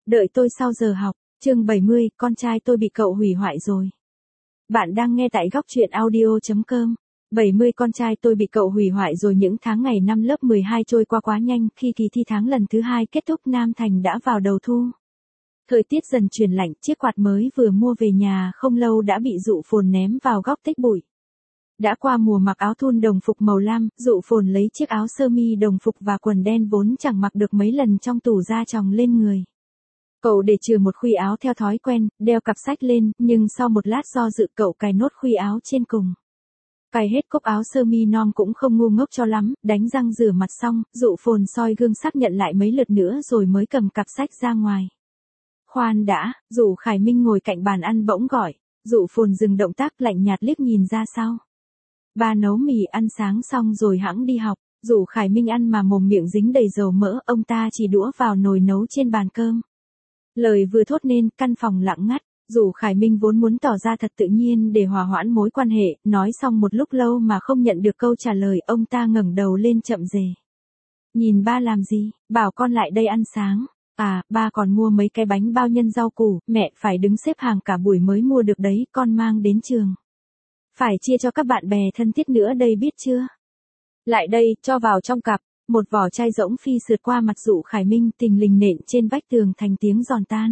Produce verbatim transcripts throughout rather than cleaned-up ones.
Đợi tôi sau giờ học, chương bảy mươi, con trai tôi bị cậu hủy hoại rồi. Bạn đang nghe tại góc truyện audio chấm com. bảy mươi con trai tôi bị cậu hủy hoại rồi. Những tháng ngày năm lớp mười hai trôi qua quá nhanh, khi kỳ thi tháng lần thứ hai kết thúc Nam Thành đã vào đầu thu. Thời tiết dần chuyển lạnh, chiếc quạt mới vừa mua về nhà không lâu đã bị Dụ Phồn ném vào góc tích bụi. Đã qua mùa mặc áo thun đồng phục màu lam, Dụ Phồn lấy chiếc áo sơ mi đồng phục và quần đen vốn chẳng mặc được mấy lần trong tủ ra chồng lên người. Cậu để trừ một khuy áo theo thói quen, đeo cặp sách lên, nhưng sau một lát do dự cậu cài nốt khuy áo trên cùng. Cài hết cúc áo sơ mi non cũng không ngu ngốc cho lắm, đánh răng rửa mặt xong, Dụ Phồn soi gương xác nhận lại mấy lượt nữa rồi mới cầm cặp sách ra ngoài. Khoan đã, Dụ Khải Minh ngồi cạnh bàn ăn bỗng gọi. Dụ Phồn dừng động tác, lạnh nhạt liếc nhìn ra sau. Ba nấu mì ăn sáng xong rồi hẵng đi học. Dụ Khải Minh ăn mà mồm miệng dính đầy dầu mỡ, ông ta chỉ đũa vào nồi nấu trên bàn cơm. Lời vừa thốt nên, căn phòng lặng ngắt. Dụ Khải Minh vốn muốn tỏ ra thật tự nhiên để hòa hoãn mối quan hệ, nói xong một lúc lâu mà không nhận được câu trả lời, ông ta ngẩng đầu lên chậm rề. Nhìn ba làm gì, bảo con lại đây ăn sáng. À, ba còn mua mấy cái bánh bao nhân rau củ, mẹ phải đứng xếp hàng cả buổi mới mua được đấy, con mang đến trường. Phải chia cho các bạn bè thân thiết nữa đây biết chưa? Lại đây, cho vào trong cặp. Một vỏ chai rỗng phi sượt qua mặt Dụ Khải Minh, tình lình nện trên vách tường thành tiếng giòn tan.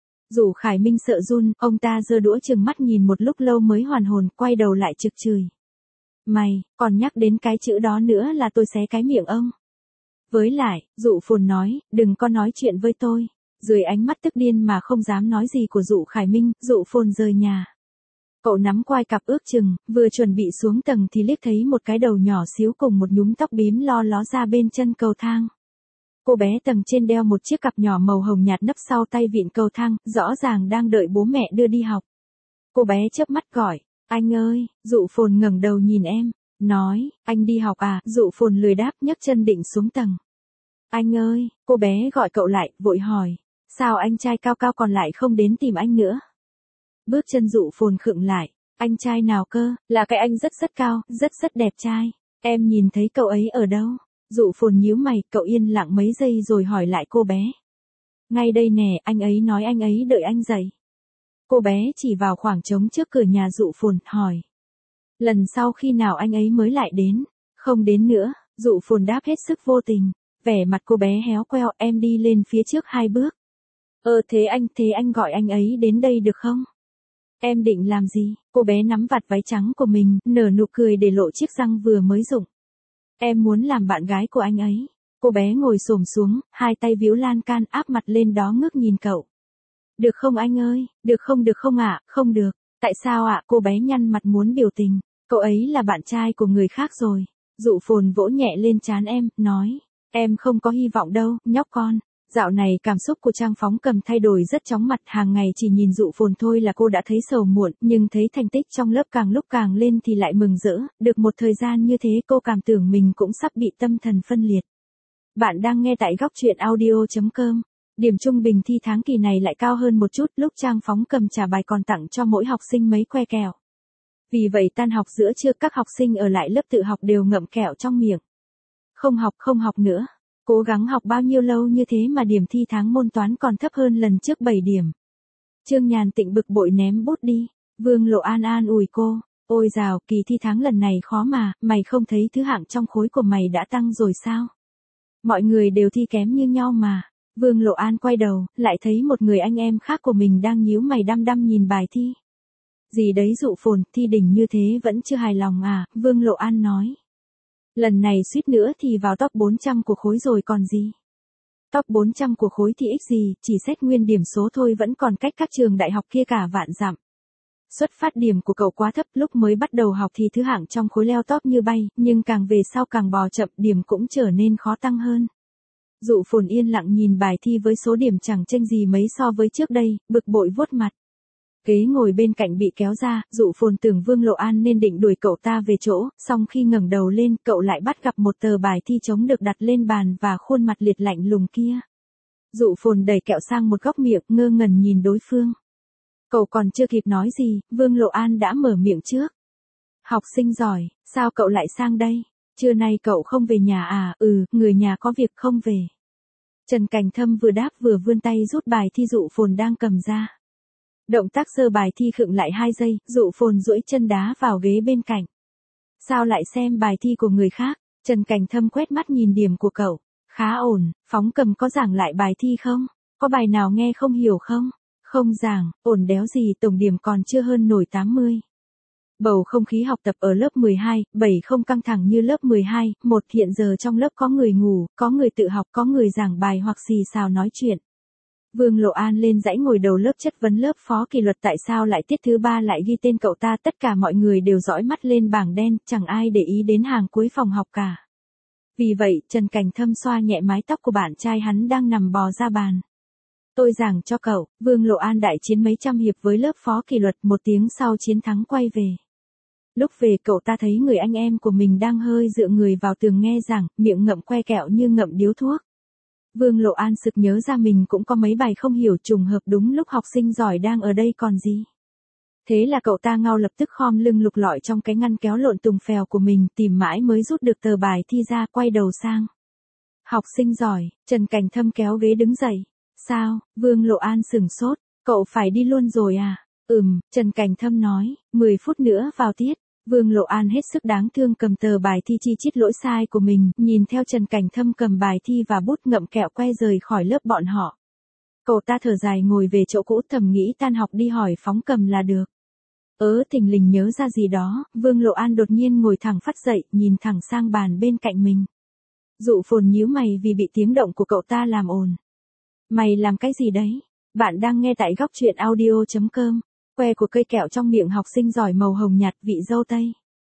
Dụ Khải Minh sợ run, ông ta giơ đũa trừng mắt nhìn một lúc lâu mới hoàn hồn, quay đầu lại trực chửi. Mày, còn nhắc đến cái chữ đó nữa là tôi xé cái miệng ông. Với lại, Dụ Phồn nói, đừng có nói chuyện với tôi. Dưới ánh mắt tức điên mà không dám nói gì của Dụ Khải Minh, Dụ Phồn rời nhà. Cậu nắm quai cặp ước chừng, vừa chuẩn bị xuống tầng thì liếc thấy một cái đầu nhỏ xíu cùng một nhúm tóc bím lo ló ra bên chân cầu thang. Cô bé tầng trên đeo một chiếc cặp nhỏ màu hồng nhạt nấp sau tay vịn cầu thang, rõ ràng đang đợi bố mẹ đưa đi học. Cô bé chớp mắt gọi, anh ơi. Dụ Phồn ngẩng đầu nhìn em, nói, anh đi học à? Dụ Phồn lười đáp, nhấc chân định xuống tầng. Anh ơi, cô bé gọi cậu lại, vội hỏi, sao anh trai cao cao còn lại không đến tìm anh nữa? Bước chân Dụ Phồn khựng lại, anh trai nào cơ? Là cái anh rất rất cao, rất rất đẹp trai. Em nhìn thấy cậu ấy ở đâu? Dụ Phồn nhíu mày, cậu yên lặng mấy giây rồi hỏi lại cô bé. Ngay đây nè, anh ấy nói anh ấy đợi anh dậy. Cô bé chỉ vào khoảng trống trước cửa nhà Dụ Phồn, hỏi. Lần sau khi nào anh ấy mới lại đến? Không đến nữa. Dụ Phồn đáp hết sức vô tình. Vẻ mặt cô bé héo queo, em đi lên phía trước hai bước. Ờ thế anh, thế anh gọi anh ấy đến đây được không? Em định làm gì? Cô bé nắm vạt váy trắng của mình, nở nụ cười để lộ chiếc răng vừa mới rụng. Em muốn làm bạn gái của anh ấy. Cô bé ngồi xổm xuống, hai tay víu lan can, áp mặt lên đó ngước nhìn cậu. Được không anh ơi? Được không được không ạ? À? Không được. Tại sao ạ? À? Cô bé nhăn mặt muốn biểu tình. Cậu ấy là bạn trai của người khác rồi. Dụ Phồn vỗ nhẹ lên trán em, nói. Em không có hy vọng đâu, nhóc con. Dạo này cảm xúc của Trang Phóng Cầm thay đổi rất chóng mặt, hàng ngày chỉ nhìn Dụ Phồn thôi là cô đã thấy sầu muộn, nhưng thấy thành tích trong lớp càng lúc càng lên thì lại mừng rỡ, được một thời gian như thế cô cảm tưởng mình cũng sắp bị tâm thần phân liệt. Bạn đang nghe tại góc truyện audio chấm com. Điểm trung bình thi tháng kỳ này lại cao hơn một chút, lúc Trang Phóng Cầm trả bài còn tặng cho mỗi học sinh mấy que kẹo. Vì vậy tan học giữa trưa các học sinh ở lại lớp tự học đều ngậm kẹo trong miệng. Không học không học nữa. Cố gắng học bao nhiêu lâu như thế mà điểm thi tháng môn toán còn thấp hơn lần trước bảy điểm. Trương Nhàn Tịnh bực bội ném bút đi. Vương Lộ An an ủi cô. Ôi dào, kỳ thi tháng lần này khó mà, mày không thấy thứ hạng trong khối của mày đã tăng rồi sao? Mọi người đều thi kém như nhau mà. Vương Lộ An quay đầu, lại thấy một người anh em khác của mình đang nhíu mày đăm đăm nhìn bài thi. Gì đấy Dụ Phồn, thi đỉnh như thế vẫn chưa hài lòng à? Vương Lộ An nói. Lần này suýt nữa thì vào top bốn trăm của khối rồi còn gì. Top bốn trăm của khối thì ích gì, chỉ xét nguyên điểm số thôi vẫn còn cách các trường đại học kia cả vạn dặm. Xuất phát điểm của cậu quá thấp, lúc mới bắt đầu học thì thứ hạng trong khối leo top như bay, nhưng càng về sau càng bò chậm, điểm cũng trở nên khó tăng hơn. Dụ Phồn yên lặng nhìn bài thi với số điểm chẳng chênh gì mấy so với trước đây, bực bội vuốt mặt. Ghế ngồi bên cạnh bị kéo ra, Dụ Phồn tưởng Vương Lộ An nên định đuổi cậu ta về chỗ, song khi ngẩng đầu lên, cậu lại bắt gặp một tờ bài thi trống được đặt lên bàn và khuôn mặt liệt lạnh lùng kia. Dụ Phồn đẩy kẹo sang một góc miệng, ngơ ngẩn nhìn đối phương. Cậu còn chưa kịp nói gì, Vương Lộ An đã mở miệng trước. Học sinh giỏi, sao cậu lại sang đây? Trưa nay cậu không về nhà à? Ừ, người nhà có việc không về. Trần Cảnh Thâm vừa đáp vừa vươn tay rút bài thi Dụ Phồn đang cầm ra. Động tác giơ bài thi khựng lại hai giây, Dụ Phồn duỗi chân đá vào ghế bên cạnh. Sao lại xem bài thi của người khác? Trần Cảnh Thâm quét mắt nhìn điểm của cậu. Khá ổn, Phóng Cầm có giảng lại bài thi không? Có bài nào nghe không hiểu không? Không giảng, ổn đéo gì, tổng điểm còn chưa hơn nổi tám mươi. Bầu không khí học tập ở lớp mười hai, bảy không căng thẳng như lớp mười hai, một hiện giờ trong lớp có người ngủ, có người tự học, có người giảng bài hoặc xì xào nói chuyện. Vương Lộ An lên dãy ngồi đầu lớp chất vấn lớp phó kỷ luật tại sao lại tiết thứ ba lại ghi tên cậu ta, tất cả mọi người đều dõi mắt lên bảng đen, chẳng ai để ý đến hàng cuối phòng học cả. Vì vậy, Trần Cảnh Thâm xoa nhẹ mái tóc của bạn trai hắn đang nằm bò ra bàn. Tôi giảng cho cậu, Vương Lộ An đại chiến mấy trăm hiệp với lớp phó kỷ luật, một tiếng sau chiến thắng quay về. Lúc về cậu ta thấy người anh em của mình đang hơi dựa người vào tường nghe giảng, miệng ngậm que kẹo như ngậm điếu thuốc. Vương Lộ An sực nhớ ra mình cũng có mấy bài không hiểu, trùng hợp đúng lúc học sinh giỏi đang ở đây còn gì. Thế là cậu ta ngao lập tức khom lưng lục lọi trong cái ngăn kéo lộn tùng phèo của mình, tìm mãi mới rút được tờ bài thi ra, quay đầu sang. Học sinh giỏi, Trần Cảnh Thâm kéo ghế đứng dậy. Sao? Vương Lộ An sửng sốt, cậu phải đi luôn rồi à? Ừm, Trần Cảnh Thâm nói, mười phút nữa vào tiết. Vương Lộ An hết sức đáng thương cầm tờ bài thi chi chít lỗi sai của mình, nhìn theo Trần Cảnh Thâm cầm bài thi và bút ngậm kẹo que rời khỏi lớp bọn họ. Cậu ta thở dài ngồi về chỗ cũ, thầm nghĩ tan học đi hỏi Phóng Cầm là được. Ớ thình lình nhớ ra gì đó, Vương Lộ An đột nhiên ngồi thẳng phắt dậy, nhìn thẳng sang bàn bên cạnh mình. Dụ Phồn nhíu mày vì bị tiếng động của cậu ta làm ồn. Mày làm cái gì đấy? Bạn đang nghe tại góc truyện audio chấm com. Que của cây kẹo trong miệng học sinh giỏi màu hồng nhạt vị dâu tây.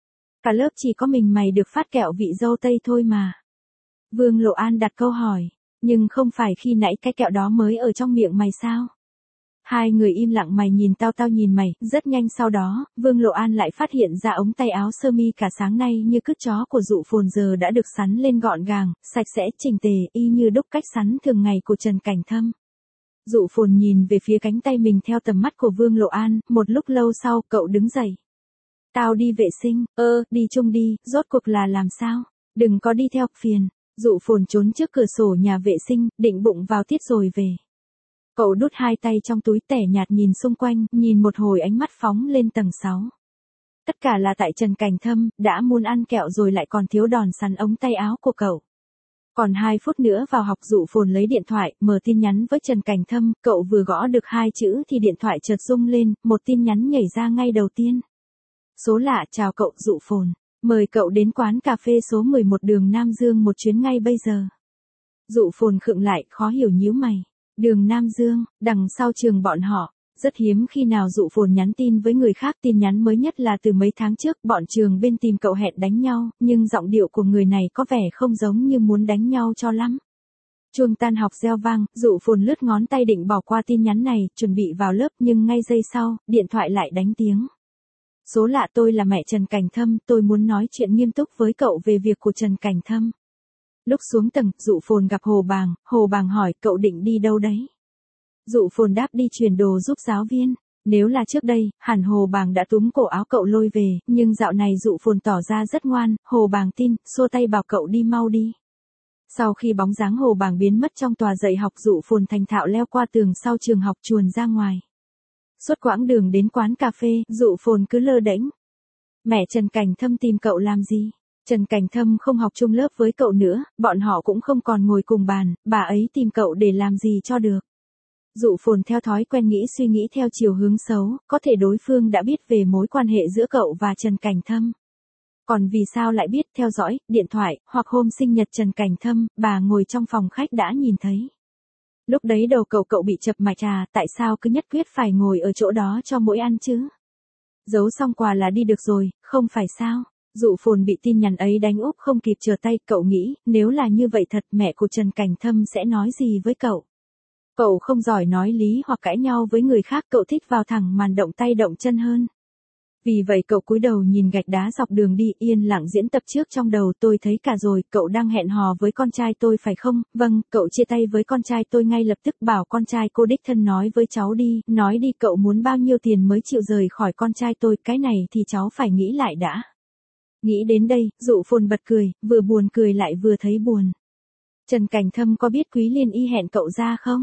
Cả lớp chỉ có mình mày được phát kẹo vị dâu tây thôi mà. Vương Lộ An đặt câu hỏi. Nhưng không phải khi nãy cái kẹo đó mới ở trong miệng mày sao? Hai người im lặng, mày nhìn tao tao nhìn mày. Rất nhanh sau đó, Vương Lộ An lại phát hiện ra ống tay áo sơ mi cả sáng nay như cứt chó của Dụ Phồn giờ đã được sắn lên gọn gàng, sạch sẽ, chỉnh tề, y như đúc cách sắn thường ngày của Trần Cảnh Thâm. Dụ Phồn nhìn về phía cánh tay mình theo tầm mắt của Vương Lộ An, một lúc lâu sau, cậu đứng dậy. Tao đi vệ sinh, ơ, đi chung đi, rốt cuộc là làm sao? Đừng có đi theo, phiền. Dụ Phồn trốn trước cửa sổ nhà vệ sinh, định bụng vào tiết rồi về. Cậu đút hai tay trong túi tẻ nhạt nhìn xung quanh, nhìn một hồi ánh mắt phóng lên tầng sáu. Tất cả là tại Trần Cảnh Thâm, đã muốn ăn kẹo rồi lại còn thiếu đòn sắn ống tay áo của cậu. Còn hai phút nữa vào học, Dụ Phồn lấy điện thoại, mở tin nhắn với Trần Cảnh Thâm, cậu vừa gõ được hai chữ thì điện thoại chợt rung lên, một tin nhắn nhảy ra ngay đầu tiên. Số lạ, chào cậu Dụ Phồn, mời cậu đến quán cà phê số mười một đường Nam Dương một chuyến ngay bây giờ. Dụ Phồn khựng lại, khó hiểu nhíu mày. Đường Nam Dương, đằng sau trường bọn họ. Rất hiếm khi nào Dụ Phồn nhắn tin với người khác, tin nhắn mới nhất là từ mấy tháng trước, bọn trường bên tìm cậu hẹn đánh nhau, nhưng giọng điệu của người này có vẻ không giống như muốn đánh nhau cho lắm. Chuông tan học reo vang, Dụ Phồn lướt ngón tay định bỏ qua tin nhắn này, chuẩn bị vào lớp nhưng ngay giây sau, điện thoại lại đánh tiếng. Số lạ, tôi là mẹ Trần Cảnh Thâm, tôi muốn nói chuyện nghiêm túc với cậu về việc của Trần Cảnh Thâm. Lúc xuống tầng, Dụ Phồn gặp Hồ Bàng, Hồ Bàng hỏi cậu định đi đâu đấy? Dụ Phồn đáp đi chuyển đồ giúp giáo viên. Nếu là trước đây, hẳn Hồ Bàng đã túm cổ áo cậu lôi về, nhưng dạo này Dụ Phồn tỏ ra rất ngoan, Hồ Bàng tin, xua tay bảo cậu đi mau đi. Sau khi bóng dáng Hồ Bàng biến mất trong tòa dạy học, Dụ Phồn thành thạo leo qua tường sau trường học chuồn ra ngoài. Suốt quãng đường đến quán cà phê, Dụ Phồn cứ lơ đễnh. Mẹ Trần Cảnh Thâm tìm cậu làm gì? Trần Cảnh Thâm không học chung lớp với cậu nữa, bọn họ cũng không còn ngồi cùng bàn, bà ấy tìm cậu để làm gì cho được. Dụ Phồn theo thói quen nghĩ suy nghĩ theo chiều hướng xấu, có thể đối phương đã biết về mối quan hệ giữa cậu và Trần Cảnh Thâm. Còn vì sao lại biết, theo dõi, điện thoại, hoặc hôm sinh nhật Trần Cảnh Thâm, bà ngồi trong phòng khách đã nhìn thấy. Lúc đấy đầu cậu cậu bị chập mạch à, tại sao cứ nhất quyết phải ngồi ở chỗ đó cho mỗi ăn chứ? Giấu xong quà là đi được rồi, không phải sao? Dụ Phồn bị tin nhắn ấy đánh úp không kịp trở tay, cậu nghĩ, nếu là như vậy thật, mẹ của Trần Cảnh Thâm sẽ nói gì với cậu? Cậu không giỏi nói lý hoặc cãi nhau với người khác, cậu thích vào thẳng màn động tay động chân hơn. Vì vậy cậu cúi đầu nhìn gạch đá dọc đường đi, yên lặng diễn tập trước trong đầu, tôi thấy cả rồi, cậu đang hẹn hò với con trai tôi phải không? Vâng, cậu chia tay với con trai tôi ngay lập tức, bảo con trai cô đích thân nói với cháu đi, nói đi cậu muốn bao nhiêu tiền mới chịu rời khỏi con trai tôi, cái này thì cháu phải nghĩ lại đã. Nghĩ đến đây, Dụ Phồn bật cười, vừa buồn cười lại vừa thấy buồn. Trần Cảnh Thâm có biết Quý Liên Y hẹn cậu ra không?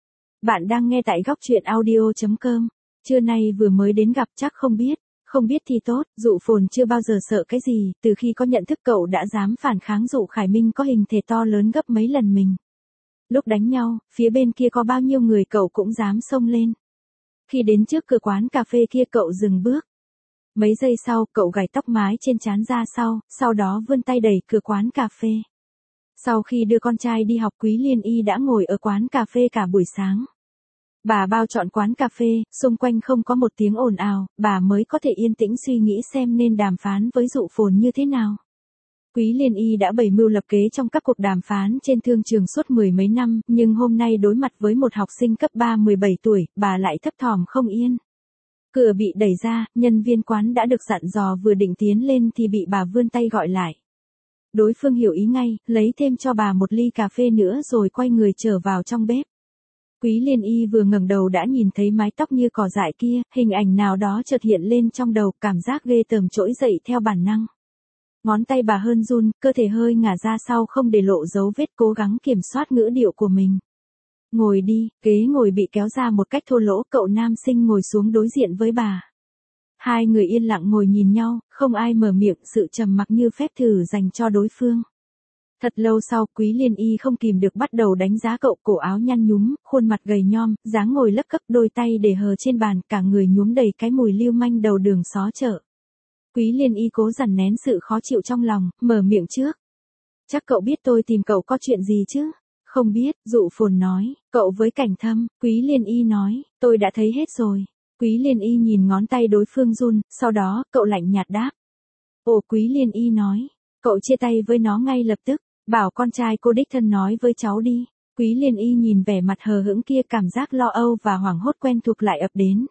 Bạn đang nghe tại góc truyện audio.com. Trưa nay vừa mới đến gặp chắc không biết. Không biết thì tốt, Dụ Phồn chưa bao giờ sợ cái gì, từ khi có nhận thức cậu đã dám phản kháng Dụ Khải Minh có hình thể to lớn gấp mấy lần mình. Lúc đánh nhau, phía bên kia có bao nhiêu người cậu cũng dám xông lên. Khi đến trước cửa quán cà phê kia cậu dừng bước. Mấy giây sau, cậu gảy tóc mái trên trán ra sau, sau đó vươn tay đẩy cửa quán cà phê. Sau khi đưa con trai đi học, Quý Liên Y đã ngồi ở quán cà phê cả buổi sáng. Bà bao trọn quán cà phê, xung quanh không có một tiếng ồn ào, bà mới có thể yên tĩnh suy nghĩ xem nên đàm phán với Dụ Phồn như thế nào. Quý Liên Y đã bày mưu lập kế trong các cuộc đàm phán trên thương trường suốt mười mấy năm, nhưng hôm nay đối mặt với một học sinh cấp ba mười bảy tuổi, bà lại thấp thỏm không yên. Cửa bị đẩy ra, nhân viên quán đã được dặn dò vừa định tiến lên thì bị bà vươn tay gọi lại. Đối phương hiểu ý ngay, lấy thêm cho bà một ly cà phê nữa rồi quay người trở vào trong bếp. Quý Liên Y vừa ngẩng đầu đã nhìn thấy mái tóc như cỏ dại kia, hình ảnh nào đó chợt hiện lên trong đầu, cảm giác ghê tởm trỗi dậy theo bản năng. Ngón tay bà hơn run, cơ thể hơi ngả ra sau không để lộ dấu vết, cố gắng kiểm soát ngữ điệu của mình. Ngồi đi, ghế ngồi bị kéo ra một cách thô lỗ, cậu nam sinh ngồi xuống đối diện với bà. Hai người yên lặng ngồi nhìn nhau, không ai mở miệng, sự trầm mặc như phép thử dành cho đối phương. Thật lâu sau, Quý Liên Y không kìm được bắt đầu đánh giá cậu, cổ áo nhăn nhúm, khuôn mặt gầy nhom, dáng ngồi lấc cấc, đôi tay để hờ trên bàn, cả người nhuốm đầy cái mùi lưu manh đầu đường xó chợ. Quý Liên Y cố dằn nén sự khó chịu trong lòng, mở miệng trước. Chắc cậu biết tôi tìm cậu có chuyện gì chứ? Không biết, Dụ Phồn nói, cậu với Cảnh Thâm. Quý Liên Y nói, tôi đã thấy hết rồi. Quý Liên Y nhìn ngón tay đối phương run, sau đó, cậu lạnh nhạt đáp. Ồ, Quý Liên Y nói, cậu chia tay với nó ngay lập tức, bảo con trai cô đích thân nói với cháu đi. Quý Liên Y nhìn vẻ mặt hờ hững kia, cảm giác lo âu và hoảng hốt quen thuộc lại ập đến.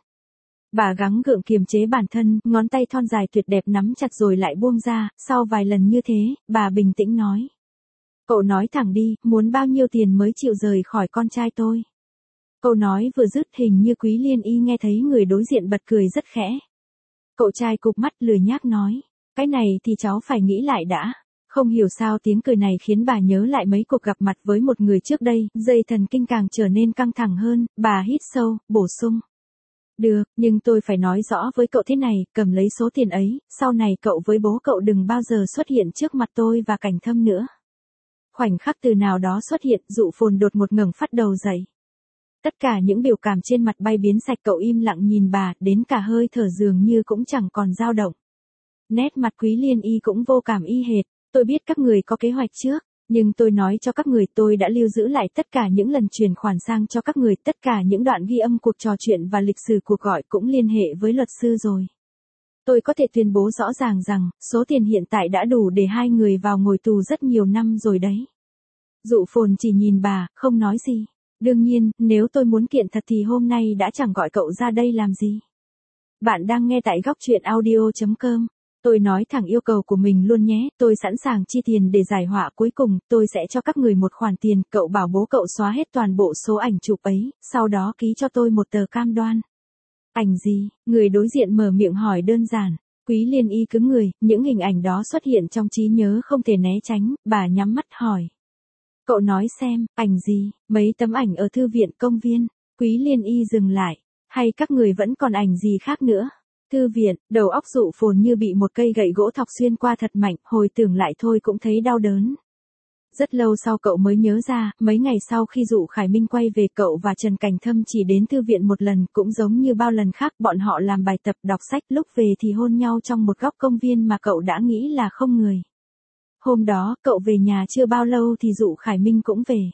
Bà gắng gượng kiềm chế bản thân, ngón tay thon dài tuyệt đẹp nắm chặt rồi lại buông ra, sau vài lần như thế, bà bình tĩnh nói. Cậu nói thẳng đi, muốn bao nhiêu tiền mới chịu rời khỏi con trai tôi? Câu nói vừa dứt, hình như Quý Liên Y nghe thấy người đối diện bật cười rất khẽ. Cậu trai cụp mắt lười nhác nói, cái này thì cháu phải nghĩ lại đã. Không hiểu sao tiếng cười này khiến bà nhớ lại mấy cuộc gặp mặt với một người trước đây, dây thần kinh càng trở nên căng thẳng hơn, bà hít sâu, bổ sung. Được, nhưng tôi phải nói rõ với cậu thế này, cầm lấy số tiền ấy, sau này cậu với bố cậu đừng bao giờ xuất hiện trước mặt tôi và Cảnh Thâm nữa. Khoảnh khắc từ nào đó xuất hiện, Dụ Phồn đột một ngẩng phát đầu dậy. Tất cả những biểu cảm trên mặt bay biến sạch, cậu im lặng nhìn bà, đến cả hơi thở dường như cũng chẳng còn dao động. Nét mặt Quý Liên Y cũng vô cảm y hệt, tôi biết các người có kế hoạch trước, nhưng tôi nói cho các người, tôi đã lưu giữ lại tất cả những lần chuyển khoản sang cho các người, tất cả những đoạn ghi âm cuộc trò chuyện và lịch sử cuộc gọi cũng liên hệ với luật sư rồi. Tôi có thể tuyên bố rõ ràng rằng, số tiền hiện tại đã đủ để hai người vào ngồi tù rất nhiều năm rồi đấy. Dụ Phồn chỉ nhìn bà, không nói gì. Đương nhiên, nếu tôi muốn kiện thật thì hôm nay đã chẳng gọi cậu ra đây làm gì. Bạn đang nghe tại góc truyện audio.com. Tôi nói thẳng yêu cầu của mình luôn nhé, tôi sẵn sàng chi tiền để giải họa, cuối cùng, tôi sẽ cho các người một khoản tiền, cậu bảo bố cậu xóa hết toàn bộ số ảnh chụp ấy, sau đó ký cho tôi một tờ cam đoan. Ảnh gì? Người đối diện mở miệng hỏi đơn giản. Quý Liên Y cứng người, những hình ảnh đó xuất hiện trong trí nhớ không thể né tránh, bà nhắm mắt hỏi. Cậu nói xem, ảnh gì? Mấy tấm ảnh ở thư viện công viên. Quý Liên Y dừng lại. Hay các người vẫn còn ảnh gì khác nữa? Thư viện, đầu óc Dụ Phồn như bị một cây gậy gỗ thọc xuyên qua thật mạnh, hồi tưởng lại thôi cũng thấy đau đớn. Rất lâu sau cậu mới nhớ ra, mấy ngày sau khi Dụ Khải Minh quay về, cậu và Trần Cảnh Thâm chỉ đến thư viện một lần, cũng giống như bao lần khác, bọn họ làm bài tập, đọc sách, lúc về thì hôn nhau trong một góc công viên mà cậu đã nghĩ là không người. Hôm đó, cậu về nhà chưa bao lâu thì Dụ Khải Minh cũng về.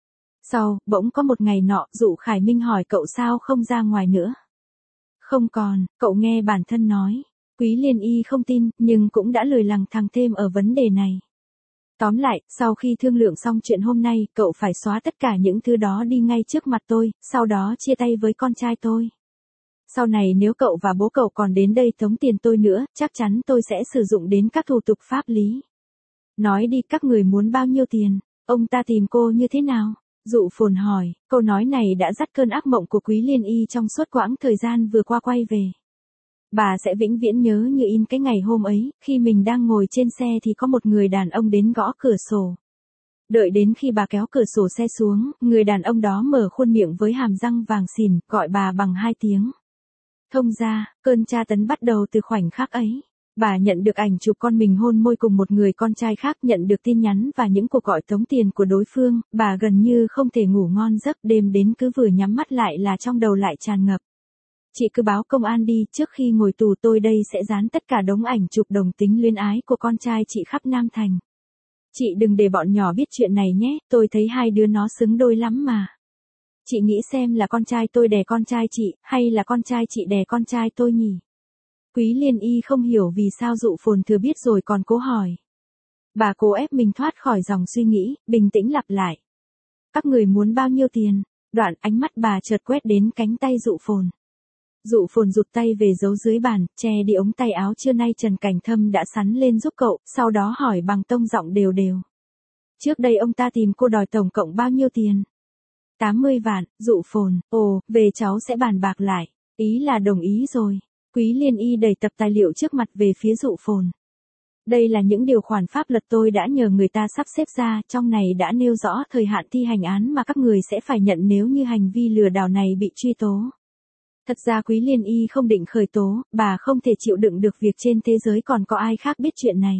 Sau, bỗng có một ngày nọ, Dụ Khải Minh hỏi cậu sao không ra ngoài nữa. Không còn, cậu nghe bản thân nói. Quý Liên Y không tin, nhưng cũng đã lười lằng thằng thêm ở vấn đề này. Tóm lại, sau khi thương lượng xong chuyện hôm nay, cậu phải xóa tất cả những thứ đó đi ngay trước mặt tôi, sau đó chia tay với con trai tôi. Sau này nếu cậu và bố cậu còn đến đây tống tiền tôi nữa, chắc chắn tôi sẽ sử dụng đến các thủ tục pháp lý. Nói đi, các người muốn bao nhiêu tiền? Ông ta tìm cô như thế nào? Dụ Phồn hỏi, câu nói này đã dắt cơn ác mộng của Quý Liên Y trong suốt quãng thời gian vừa qua quay về. Bà sẽ vĩnh viễn nhớ như in cái ngày hôm ấy, khi mình đang ngồi trên xe thì có một người đàn ông đến gõ cửa sổ. Đợi đến khi bà kéo cửa sổ xe xuống, người đàn ông đó mở khuôn miệng với hàm răng vàng xìn, gọi bà bằng hai tiếng. Thông ra, cơn tra tấn bắt đầu từ khoảnh khắc ấy. Bà nhận được ảnh chụp con mình hôn môi cùng một người con trai khác, nhận được tin nhắn và những cuộc gọi tống tiền của đối phương, bà gần như không thể ngủ ngon giấc, đêm đến cứ vừa nhắm mắt lại là trong đầu lại tràn ngập. Chị cứ báo công an đi, trước khi ngồi tù tôi đây sẽ dán tất cả đống ảnh chụp đồng tính luyến ái của con trai chị khắp Nam Thành. Chị đừng để bọn nhỏ biết chuyện này nhé, tôi thấy hai đứa nó xứng đôi lắm mà. Chị nghĩ xem là con trai tôi đè con trai chị, hay là con trai chị đè con trai tôi nhỉ? Quý Liên Y không hiểu vì sao Dụ Phồn thừa biết rồi còn cố hỏi. Bà cố ép mình thoát khỏi dòng suy nghĩ, bình tĩnh lặp lại. Các người muốn bao nhiêu tiền? Đoạn ánh mắt bà chợt quét đến cánh tay Dụ Phồn. Dụ Phồn rụt tay về giấu dưới bàn, che đi ống tay áo trưa nay Trần Cảnh Thâm đã sắn lên giúp cậu, sau đó hỏi bằng tông giọng đều đều. Trước đây ông ta tìm cô đòi tổng cộng bao nhiêu tiền? tám mươi vạn, Dụ Phồn, ồ, về cháu sẽ bàn bạc lại. Ý là đồng ý rồi. Quý Liên Y đẩy tập tài liệu trước mặt về phía Dụ Phồn. Đây là những điều khoản pháp luật tôi đã nhờ người ta sắp xếp ra, trong này đã nêu rõ thời hạn thi hành án mà các người sẽ phải nhận nếu như hành vi lừa đảo này bị truy tố. Thật ra Quý Liên Y không định khởi tố, bà không thể chịu đựng được việc trên thế giới còn có ai khác biết chuyện này.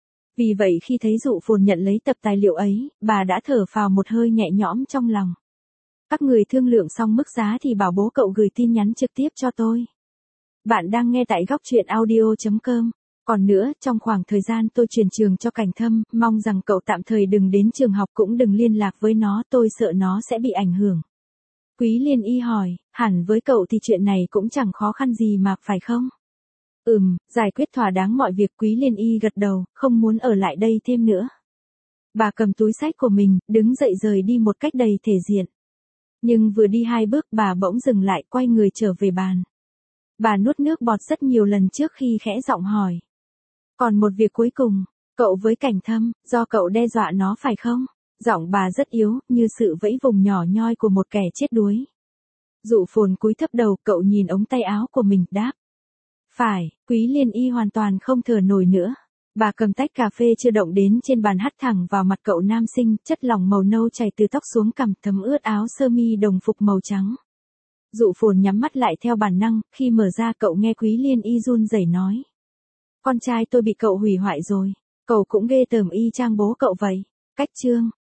Vì vậy khi thấy Dụ Phồn nhận lấy tập tài liệu ấy, bà đã thở phào một hơi nhẹ nhõm trong lòng. Các người thương lượng xong mức giá thì bảo bố cậu gửi tin nhắn trực tiếp cho tôi. Bạn đang nghe tại góc truyện audio chấm com. Còn nữa, trong khoảng thời gian tôi chuyển trường cho Cảnh Thâm, mong rằng cậu tạm thời đừng đến trường học cũng đừng liên lạc với nó, tôi sợ nó sẽ bị ảnh hưởng. Quý Liên Y hỏi, hẳn với cậu thì chuyện này cũng chẳng khó khăn gì mà, phải không? Ừm, giải quyết thỏa đáng mọi việc. Quý Liên Y gật đầu, không muốn ở lại đây thêm nữa. Bà cầm túi xách của mình, đứng dậy rời đi một cách đầy thể diện. Nhưng vừa đi hai bước bà bỗng dừng lại, quay người trở về bàn. Bà nuốt nước bọt rất nhiều lần trước khi khẽ giọng hỏi. Còn một việc cuối cùng, cậu với Cảnh Thâm, do cậu đe dọa nó phải không? Giọng bà rất yếu, như sự vẫy vùng nhỏ nhoi của một kẻ chết đuối. Dụ Phồn cúi thấp đầu, cậu nhìn ống tay áo của mình, đáp. Phải. Quý Liên Y hoàn toàn không thở nổi nữa. Bà cầm tách cà phê chưa động đến trên bàn hắt thẳng vào mặt cậu nam sinh, chất lỏng màu nâu chảy từ tóc xuống cằm, thấm ướt áo sơ mi đồng phục màu trắng. Dụ Phồn nhắm mắt lại theo bản năng, khi mở ra cậu nghe Quý Liên Y run rẩy nói. Con trai tôi bị cậu hủy hoại rồi, cậu cũng ghê tởm y chang bố cậu vậy. Cách chương